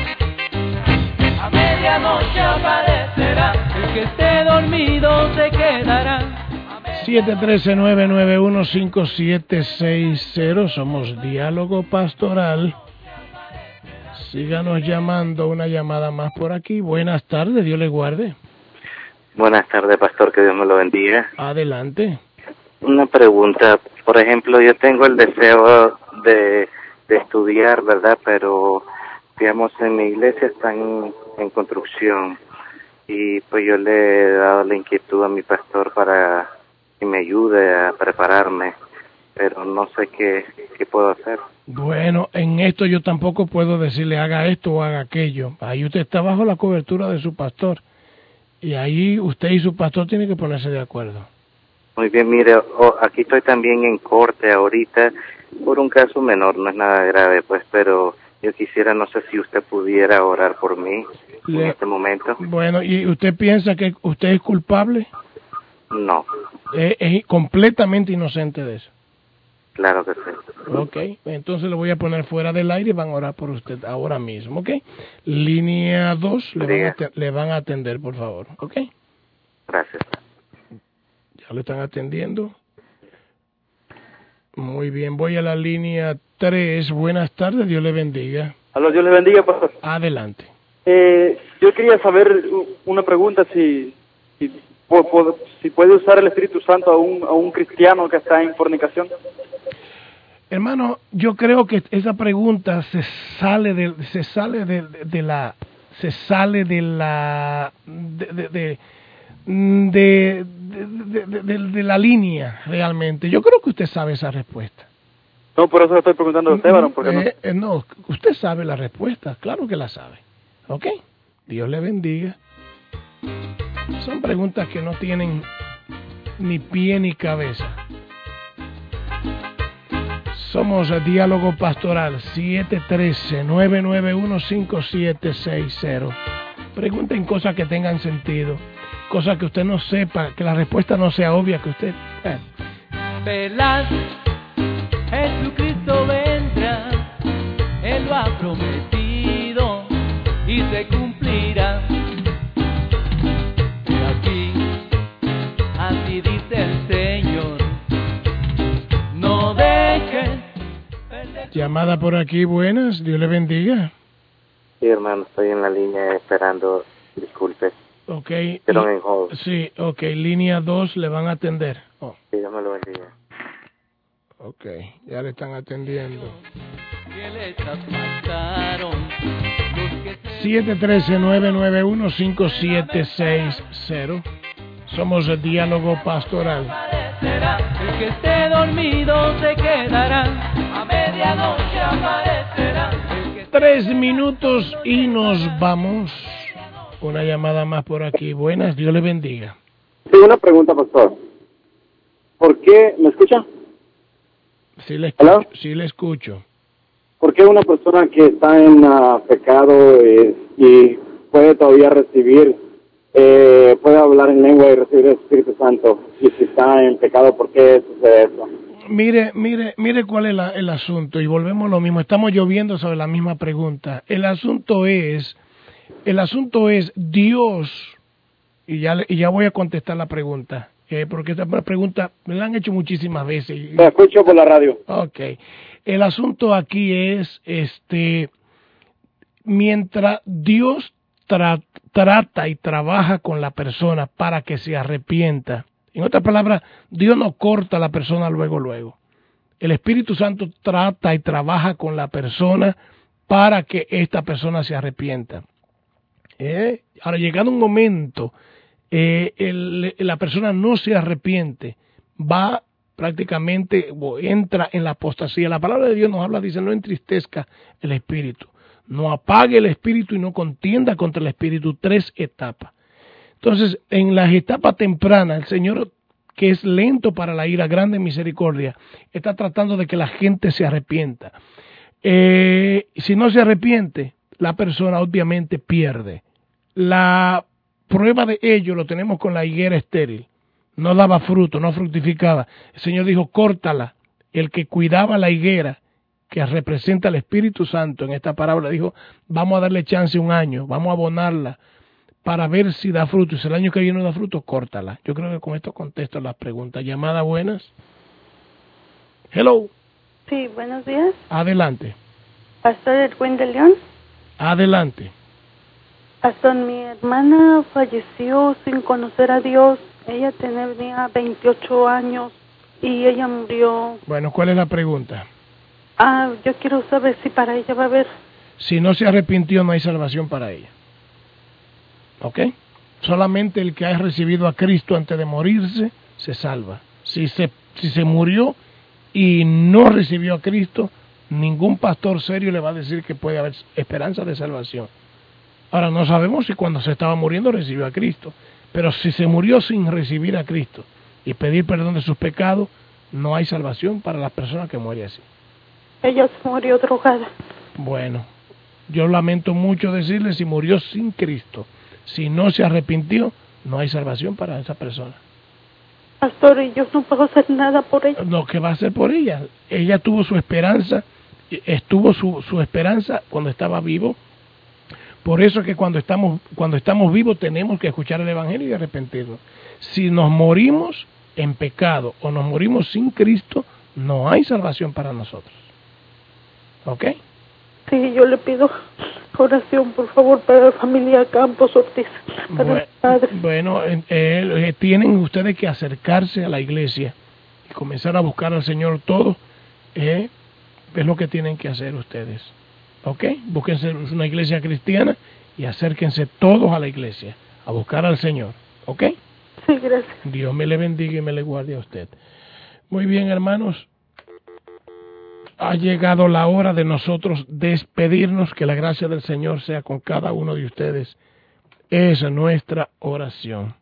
S2: A medianoche aparecerá, el que esté dormido se quedará.
S3: siete uno tres, nueve nueve uno, cinco siete seis cero. Somos Diálogo Pastoral. Síganos llamando, una llamada más por aquí. Buenas tardes, Dios le guarde.
S11: Buenas tardes, pastor, que Dios me lo bendiga.
S3: Adelante.
S11: Una pregunta, por ejemplo, yo tengo el deseo de, de estudiar, ¿verdad? Pero, digamos, en mi iglesia están en construcción y pues yo le he dado la inquietud a mi pastor para que me ayude a prepararme, pero no sé qué, qué puedo hacer.
S3: Bueno, en esto yo tampoco puedo decirle haga esto o haga aquello. Ahí usted está bajo la cobertura de su pastor. Y ahí usted y su pastor tienen que ponerse de acuerdo.
S11: Muy bien, mire, oh, aquí estoy también en corte ahorita por un caso menor, no es nada grave, pues, pero yo quisiera, no sé si usted pudiera orar por mí Le... en este momento.
S3: Bueno, ¿y usted piensa que usted es culpable?
S11: No.
S3: Es, es completamente inocente de eso.
S11: Claro que sí.
S3: Ok, entonces lo voy a poner fuera del aire y van a orar por usted ahora mismo, ¿ok? Línea dos, le, van a le van a atender, por favor, ¿ok?
S11: Gracias.
S3: Ya lo están atendiendo. Muy bien, voy a la línea tres. Buenas tardes, Dios le bendiga.
S9: Aló, Dios le bendiga, pastor.
S3: Adelante.
S9: Eh, yo quería saber una pregunta, si, si, po- po- si puede usar el Espíritu Santo a un, a un cristiano que está en fornicación.
S3: Hermano, yo creo que esa pregunta se sale de, se sale de, de, de la, se sale de la, de, de, de, de, de, de, de- de la línea realmente. Yo creo que usted sabe esa respuesta.
S9: No, por eso le estoy preguntando a usted, varón, porque
S3: Eh, eh, no, usted sabe la respuesta, claro que la sabe. ¿Ok? Dios le bendiga. Son preguntas que no tienen ni pie ni cabeza. Somos a Diálogo Pastoral, siete uno tres, nueve nueve uno, cinco siete seis cero. Pregunten cosas que tengan sentido, cosas que usted no sepa, que la respuesta no sea obvia, que usted... Eh.
S2: Velas, Jesucristo vendrá, Él lo ha prometido y se cumplirá. Pero aquí, así dice el Señor, no dejes.
S3: Llamada por aquí, buenas, Dios le bendiga.
S11: Sí, hermano, estoy en la línea esperando, disculpe.
S3: Ok.
S11: Pero en hold.
S3: Sí, ok, línea dos le van a atender. Oh,
S11: Sí, Dios me lo bendiga.
S3: ok, ya le están atendiendo.
S2: Que les apartaron, los que se
S3: siete uno tres, nueve nueve uno, cinco siete seis cero. Somos el Diálogo Pastoral.
S2: aparecerá, el que esté dormido se quedará, a medianoche aparecerá, el que
S3: Tres minutos y nos vamos. Una llamada más por aquí. Buenas, Dios le bendiga.
S5: Sí, una pregunta, pastor. ¿Por qué, me escucha?
S3: Sí le
S5: ¿Hello?
S3: escucho. Sí le escucho.
S5: ¿Por qué una persona que está en ah, pecado eh, y puede todavía recibir, eh, puede hablar en lengua y recibir el Espíritu Santo? Y si está en pecado, ¿por qué sucede eso?
S3: Mire, mire, mire cuál es la- el asunto, y volvemos a lo mismo. Estamos lloviendo sobre la misma pregunta. El asunto es, el asunto es Dios, y ya, le- y ya voy a contestar la pregunta, eh, porque esta pregunta me la han hecho muchísimas veces. y-
S5: Lo escucho por la radio.
S3: Ok. El asunto aquí es, este, mientras Dios tra- trata y trabaja con la persona para que se arrepienta. En otras palabras, Dios no corta a la persona luego, luego. El Espíritu Santo trata y trabaja con la persona para que esta persona se arrepienta. ¿Eh? Ahora, llegado un momento, eh, el- la persona no se arrepiente, va prácticamente, o entra en la apostasía. La palabra de Dios nos habla, dice, no entristezca el espíritu, no apague el espíritu y no contienda contra el espíritu. Tres etapas. Entonces, en las etapas tempranas, el Señor, que es lento para la ira, grande en misericordia, está tratando de que la gente se arrepienta. Eh, si no se arrepiente, la persona obviamente pierde. La prueba de ello lo tenemos con la higuera estéril. No daba fruto, no fructificaba. El Señor dijo, córtala. El que cuidaba la higuera, que representa al Espíritu Santo en esta parábola, dijo, vamos a darle chance un año, vamos a abonarla para ver si da fruto. Y si el año que viene no da fruto, córtala. Yo creo que con esto contesto las preguntas. Llamadas buenas. Hello.
S12: Sí, buenos días.
S3: Adelante.
S12: Pastor Edwin de León.
S3: Adelante.
S12: Pastor, mi hermana falleció sin conocer a Dios. Ella tenía veintiocho años y ella murió.
S3: Bueno, ¿cuál es la pregunta?
S12: Ah, yo quiero saber si para ella va a haber.
S3: Si no se arrepintió, no hay salvación para ella. ¿Ok? Solamente el que ha recibido a Cristo antes de morirse se salva. Si se, si se murió y no recibió a Cristo, ningún pastor serio le va a decir que puede haber esperanza de salvación. Ahora, no sabemos si cuando se estaba muriendo recibió a Cristo, pero si se murió sin recibir a Cristo y pedir perdón de sus pecados, no hay salvación para las personas que mueren así.
S12: Ella se murió drogada.
S3: Bueno, yo lamento mucho decirle, si murió sin Cristo, si no se arrepintió, no hay salvación para esa persona.
S12: Pastor, y yo no puedo hacer nada por ella.
S3: Lo que va a hacer por ella, ella tuvo su esperanza, estuvo su, su esperanza cuando estaba vivo. Por eso es que cuando estamos, cuando estamos vivos tenemos que escuchar el Evangelio y arrepentirnos. Si nos morimos en pecado o nos morimos sin Cristo, no hay salvación para nosotros. ¿Ok?
S12: Sí, yo le pido oración, por favor, para la familia Campos Ortiz, para
S3: Bueno,
S12: mi padre.
S3: bueno eh, eh, tienen ustedes que acercarse a la iglesia y comenzar a buscar al Señor todo. Eh, es lo que tienen que hacer ustedes. ¿Ok? Búsquense una iglesia cristiana y acérquense todos a la iglesia a buscar al Señor. ¿Ok?
S12: Sí, gracias.
S3: Dios me le bendiga y me le guarde a usted. Muy bien, hermanos. Ha llegado la hora de nosotros despedirnos. Que la gracia del Señor sea con cada uno de ustedes. Es nuestra oración.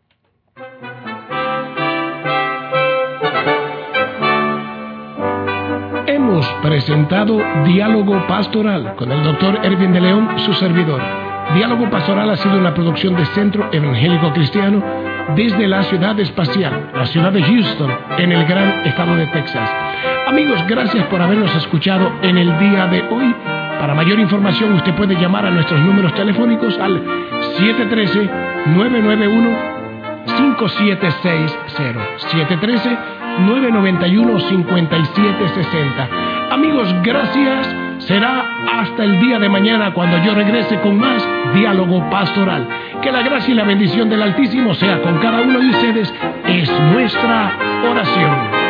S3: Hemos presentado Diálogo Pastoral con el doctor Erwin de León, su servidor. Diálogo Pastoral ha sido una producción de Centro Evangélico Cristiano desde la ciudad espacial, la ciudad de Houston, en el gran estado de Texas. Amigos, gracias por habernos escuchado en el día de hoy. Para mayor información, usted puede llamar a nuestros números telefónicos al siete uno tres, nueve nueve uno, cinco siete seis cero, siete uno tres, nueve nueve uno, cinco siete seis cero. Amigos, gracias. Será hasta el día de mañana cuando yo regrese con más Diálogo Pastoral. Que la gracia y la bendición del Altísimo sea con cada uno de ustedes. Es nuestra oración.